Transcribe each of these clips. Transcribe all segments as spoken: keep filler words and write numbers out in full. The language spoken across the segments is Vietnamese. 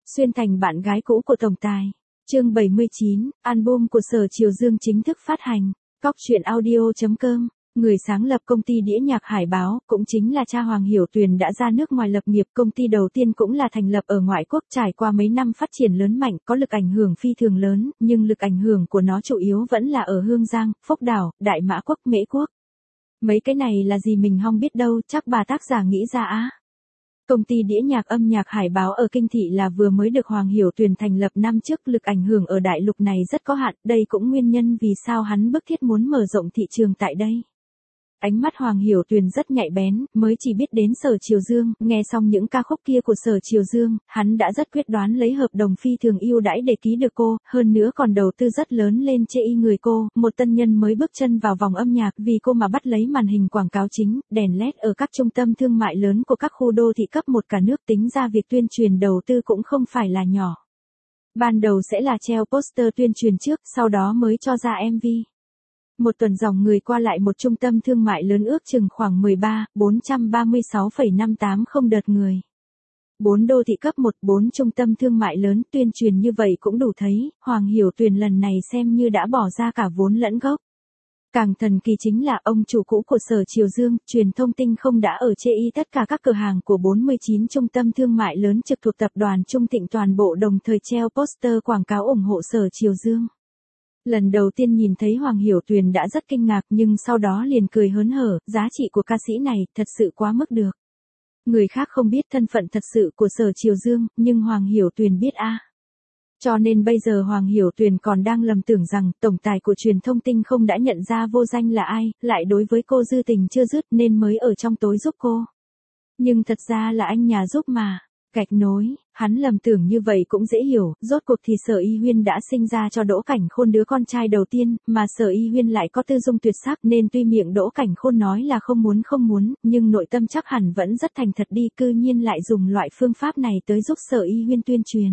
Xuyên thành bạn gái cũ của tổng tài. Chương bảy mươi chín, album của Sở Triều Dương chính thức phát hành. Cóc truyện audio chấm com. Người sáng lập công ty đĩa nhạc Hải Báo, cũng chính là cha Hoàng Hiểu Tuyền đã ra nước ngoài lập nghiệp. Công ty đầu tiên cũng là thành lập ở ngoại quốc, trải qua mấy năm phát triển lớn mạnh, có lực ảnh hưởng phi thường lớn, nhưng lực ảnh hưởng của nó chủ yếu vẫn là ở Hương Giang, Phúc Đảo, Đại Mã Quốc, Mễ Quốc. Mấy cái này là gì mình không biết đâu, chắc bà tác giả nghĩ ra á. Công ty đĩa nhạc âm nhạc Hải Báo ở Kinh Thị là vừa mới được Hoàng Hiểu Tuyền thành lập năm trước, lực ảnh hưởng ở đại lục này rất có hạn, đây cũng nguyên nhân vì sao hắn bức thiết muốn mở rộng thị trường tại đây. Ánh mắt Hoàng Hiểu Tuyền rất nhạy bén, mới chỉ biết đến Sở Triều Dương, nghe xong những ca khúc kia của Sở Triều Dương, hắn đã rất quyết đoán lấy hợp đồng phi thường ưu đãi để ký được cô, hơn nữa còn đầu tư rất lớn lên chê y người cô, một tân nhân mới bước chân vào vòng âm nhạc, vì cô mà bắt lấy màn hình quảng cáo chính, đèn led ở các trung tâm thương mại lớn của các khu đô thị cấp một cả nước, tính ra việc tuyên truyền đầu tư cũng không phải là nhỏ. Ban đầu sẽ là treo poster tuyên truyền trước, sau đó mới cho ra em vê. Một tuần dòng người qua lại một trung tâm thương mại lớn ước chừng khoảng mười ba, bốn trăm ba mươi sáu phẩy năm tám không đợt người. Bốn đô thị cấp một, bốn trung tâm thương mại lớn, tuyên truyền như vậy cũng đủ thấy, Hoàng Hiểu Tuyền lần này xem như đã bỏ ra cả vốn lẫn gốc. Càng thần kỳ chính là ông chủ cũ của Sở Triều Dương, Truyền thông Tinh không đã ở chê y tất cả các cửa hàng của bốn mươi chín trung tâm thương mại lớn trực thuộc tập đoàn Trung Thịnh toàn bộ đồng thời treo poster quảng cáo ủng hộ Sở Triều Dương. Lần đầu tiên nhìn thấy Hoàng Hiểu Tuyền đã rất kinh ngạc nhưng sau đó liền cười hớn hở, giá trị của ca sĩ này thật sự quá mức được. Người khác không biết thân phận thật sự của Sở Triều Dương, nhưng Hoàng Hiểu Tuyền biết a. À. Cho nên bây giờ Hoàng Hiểu Tuyền còn đang lầm tưởng rằng tổng tài của Truyền thông Tinh không đã nhận ra vô danh là ai, lại đối với cô dư tình chưa dứt nên mới ở trong tối giúp cô. Nhưng thật ra là anh nhà giúp mà. Gạch nối, hắn lầm tưởng như vậy cũng dễ hiểu, rốt cuộc thì Sở Y Huyên đã sinh ra cho Đỗ Cảnh Khôn đứa con trai đầu tiên, mà Sở Y Huyên lại có tư dung tuyệt sắc nên tuy miệng Đỗ Cảnh Khôn nói là không muốn không muốn, nhưng nội tâm chắc hẳn vẫn rất thành thật đi, cư nhiên lại dùng loại phương pháp này tới giúp Sở Y Huyên tuyên truyền.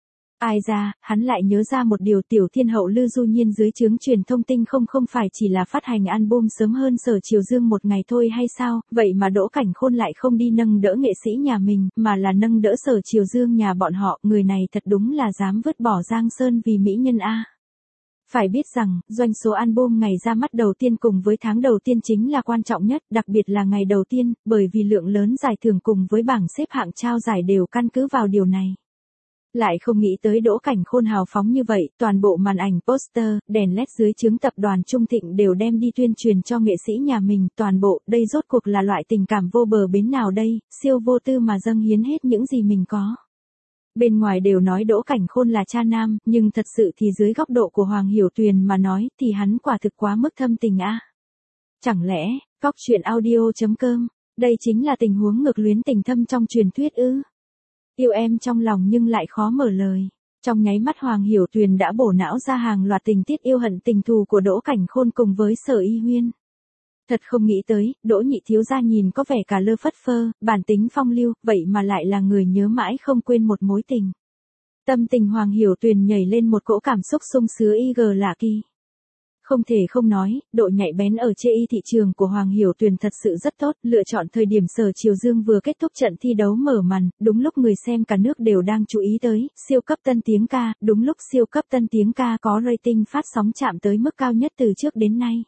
Ai ra, hắn lại nhớ ra một điều, tiểu thiên hậu Lư Du Nhiên dưới trướng Truyền thông Tinh không không phải chỉ là phát hành album sớm hơn Sở Triều Dương một ngày thôi hay sao, vậy mà Đỗ Cảnh Khôn lại không đi nâng đỡ nghệ sĩ nhà mình, mà là nâng đỡ Sở Triều Dương nhà bọn họ, người này thật đúng là dám vứt bỏ Giang Sơn vì mỹ nhân a. Phải biết rằng, doanh số album ngày ra mắt đầu tiên cùng với tháng đầu tiên chính là quan trọng nhất, đặc biệt là ngày đầu tiên, bởi vì lượng lớn giải thưởng cùng với bảng xếp hạng trao giải đều căn cứ vào điều này. Lại không nghĩ tới Đỗ Cảnh Khôn hào phóng như vậy, toàn bộ màn ảnh poster, đèn led dưới trướng tập đoàn Trung Thịnh đều đem đi tuyên truyền cho nghệ sĩ nhà mình, toàn bộ, đây rốt cuộc là loại tình cảm vô bờ bến nào đây, siêu vô tư mà dâng hiến hết những gì mình có. Bên ngoài đều nói Đỗ Cảnh Khôn là cha nam, nhưng thật sự thì dưới góc độ của Hoàng Hiểu Tuyền mà nói, thì hắn quả thực quá mức thâm tình a. À. Chẳng lẽ, cóc truyện audio chấm com, đây chính là tình huống ngược luyến tình thâm trong truyền thuyết ư? Yêu em trong lòng nhưng lại khó mở lời. Trong nháy mắt Hoàng Hiểu Tuyền đã bổ não ra hàng loạt tình tiết yêu hận tình thù của Đỗ Cảnh Khôn cùng với Sở Y Huyên. Thật không nghĩ tới, Đỗ nhị thiếu gia nhìn có vẻ cả lơ phất phơ, bản tính phong lưu, vậy mà lại là người nhớ mãi không quên một mối tình. Tâm tình Hoàng Hiểu Tuyền nhảy lên một cỗ cảm xúc sung sướng y gờ lạ kỳ. Không thể không nói, độ nhạy bén ở chê y thị trường của Hoàng Hiểu Tuyền thật sự rất tốt, lựa chọn thời điểm Sở Triều Dương vừa kết thúc trận thi đấu mở màn, đúng lúc người xem cả nước đều đang chú ý tới, siêu cấp tân tiếng ca, đúng lúc siêu cấp tân tiếng ca có rating phát sóng chạm tới mức cao nhất từ trước đến nay.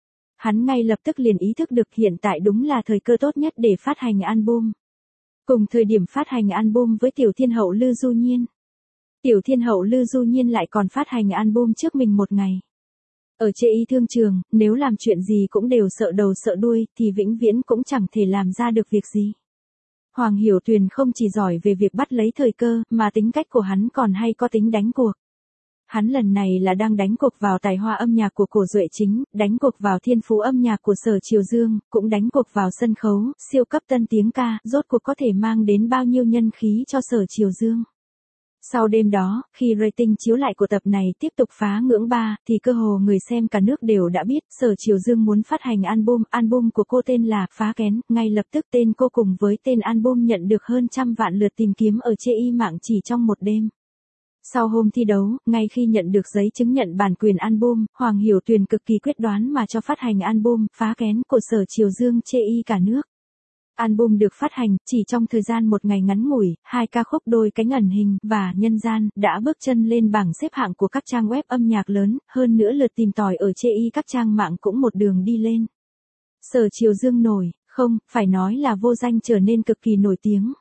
Hắn ngay lập tức liền ý thức được hiện tại đúng là thời cơ tốt nhất để phát hành album. Cùng thời điểm phát hành album với tiểu thiên hậu Lư Du Nhiên. Tiểu thiên hậu Lư Du Nhiên lại còn phát hành album trước mình một ngày. Ở chê y thương trường, nếu làm chuyện gì cũng đều sợ đầu sợ đuôi, thì vĩnh viễn cũng chẳng thể làm ra được việc gì. Hoàng Hiểu Tuyền không chỉ giỏi về việc bắt lấy thời cơ, mà tính cách của hắn còn hay có tính đánh cuộc. Hắn lần này là đang đánh cuộc vào tài hoa âm nhạc của Cổ Duệ Chính, đánh cuộc vào thiên phú âm nhạc của Sở Triều Dương, cũng đánh cuộc vào sân khấu, siêu cấp tân tiếng ca, rốt cuộc có thể mang đến bao nhiêu nhân khí cho Sở Triều Dương. Sau đêm đó, khi rating chiếu lại của tập này tiếp tục phá ngưỡng ba, thì cơ hồ người xem cả nước đều đã biết Sở Triều Dương muốn phát hành album, album của cô tên là Phá Kén, ngay lập tức tên cô cùng với tên album nhận được hơn trăm vạn lượt tìm kiếm ở chê y mạng chỉ trong một đêm. Sau hôm thi đấu, ngay khi nhận được giấy chứng nhận bản quyền album, Hoàng Hiểu Tuyền cực kỳ quyết đoán mà cho phát hành album Phá Kén của Sở Triều Dương chê y cả nước. Album được phát hành, chỉ trong thời gian một ngày ngắn ngủi, hai ca khúc Đôi cánh ẩn hình và Nhân gian đã bước chân lên bảng xếp hạng của các trang web âm nhạc lớn, hơn nữa lượt tìm tòi ở chê y các trang mạng cũng một đường đi lên. Sở Triều Dương nổi, không, phải nói là Vô Danh trở nên cực kỳ nổi tiếng.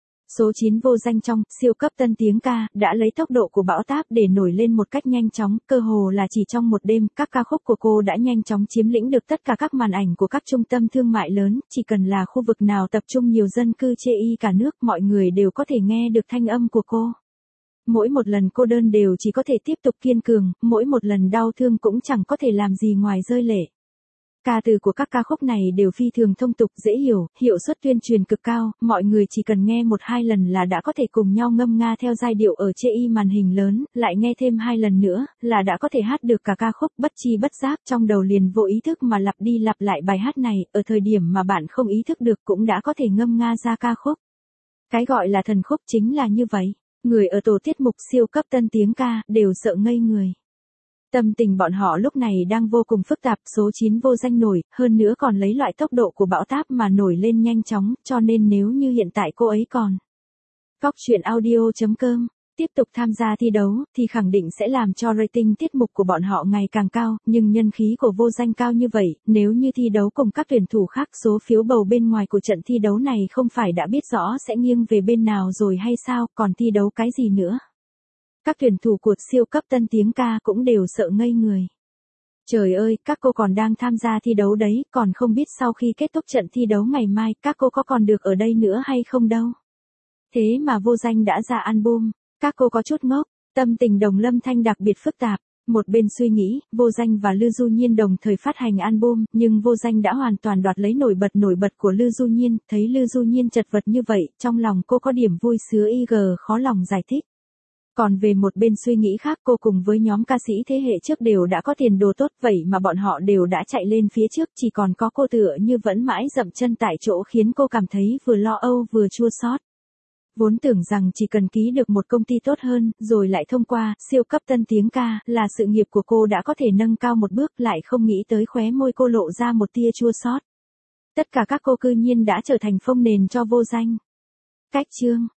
Số chín Vô Danh trong siêu cấp tân tiếng ca đã lấy tốc độ của bão táp để nổi lên một cách nhanh chóng, cơ hồ là chỉ trong một đêm, các ca khúc của cô đã nhanh chóng chiếm lĩnh được tất cả các màn ảnh của các trung tâm thương mại lớn, chỉ cần là khu vực nào tập trung nhiều dân cư chê y cả nước, mọi người đều có thể nghe được thanh âm của cô. Mỗi một lần cô đơn đều chỉ có thể tiếp tục kiên cường, mỗi một lần đau thương cũng chẳng có thể làm gì ngoài rơi lệ. Ca từ của các ca khúc này đều phi thường thông tục dễ hiểu, hiệu suất tuyên truyền cực cao, mọi người chỉ cần nghe một hai lần là đã có thể cùng nhau ngâm nga theo giai điệu ở chê y màn hình lớn, lại nghe thêm hai lần nữa là đã có thể hát được cả ca khúc, bất chi bất giác trong đầu liền vô ý thức mà lặp đi lặp lại bài hát này, ở thời điểm mà bạn không ý thức được cũng đã có thể ngâm nga ra ca khúc. Cái gọi là thần khúc chính là như vậy, người ở tổ tiết mục siêu cấp tân tiếng ca đều sợ ngây người. Tâm tình bọn họ lúc này đang vô cùng phức tạp, số chín Vô Danh nổi, hơn nữa còn lấy loại tốc độ của bão táp mà nổi lên nhanh chóng, cho nên nếu như hiện tại cô ấy còn Cóc Truyện Audio chấm com tiếp tục tham gia thi đấu, thì khẳng định sẽ làm cho rating tiết mục của bọn họ ngày càng cao, nhưng nhân khí của Vô Danh cao như vậy, nếu như thi đấu cùng các tuyển thủ khác, số phiếu bầu bên ngoài của trận thi đấu này không phải đã biết rõ sẽ nghiêng về bên nào rồi hay sao, còn thi đấu cái gì nữa. Các tuyển thủ của siêu cấp tân tiếng ca cũng đều sợ ngây người. Trời ơi, các cô còn đang tham gia thi đấu đấy, còn không biết sau khi kết thúc trận thi đấu ngày mai, các cô có còn được ở đây nữa hay không đâu. Thế mà Vô Danh đã ra album, các cô có chút ngốc, tâm tình Đồng Lâm Thanh đặc biệt phức tạp. Một bên suy nghĩ, Vô Danh và Lư Du Nhiên đồng thời phát hành album, nhưng Vô Danh đã hoàn toàn đoạt lấy nổi bật nổi bật của Lư Du Nhiên, thấy Lư Du Nhiên chật vật như vậy, trong lòng cô có điểm vui sướng y gờ khó lòng giải thích. Còn về một bên suy nghĩ khác, cô cùng với nhóm ca sĩ thế hệ trước đều đã có tiền đồ tốt, vậy mà bọn họ đều đã chạy lên phía trước, chỉ còn có cô tựa như vẫn mãi dậm chân tại chỗ, khiến cô cảm thấy vừa lo âu vừa chua xót. Vốn tưởng rằng chỉ cần ký được một công ty tốt hơn, rồi lại thông qua siêu cấp tân tiếng ca, là sự nghiệp của cô đã có thể nâng cao một bước, lại không nghĩ tới khóe môi cô lộ ra một tia chua xót. Tất cả các cô cư nhiên đã trở thành phông nền cho Vô Danh. Cách chương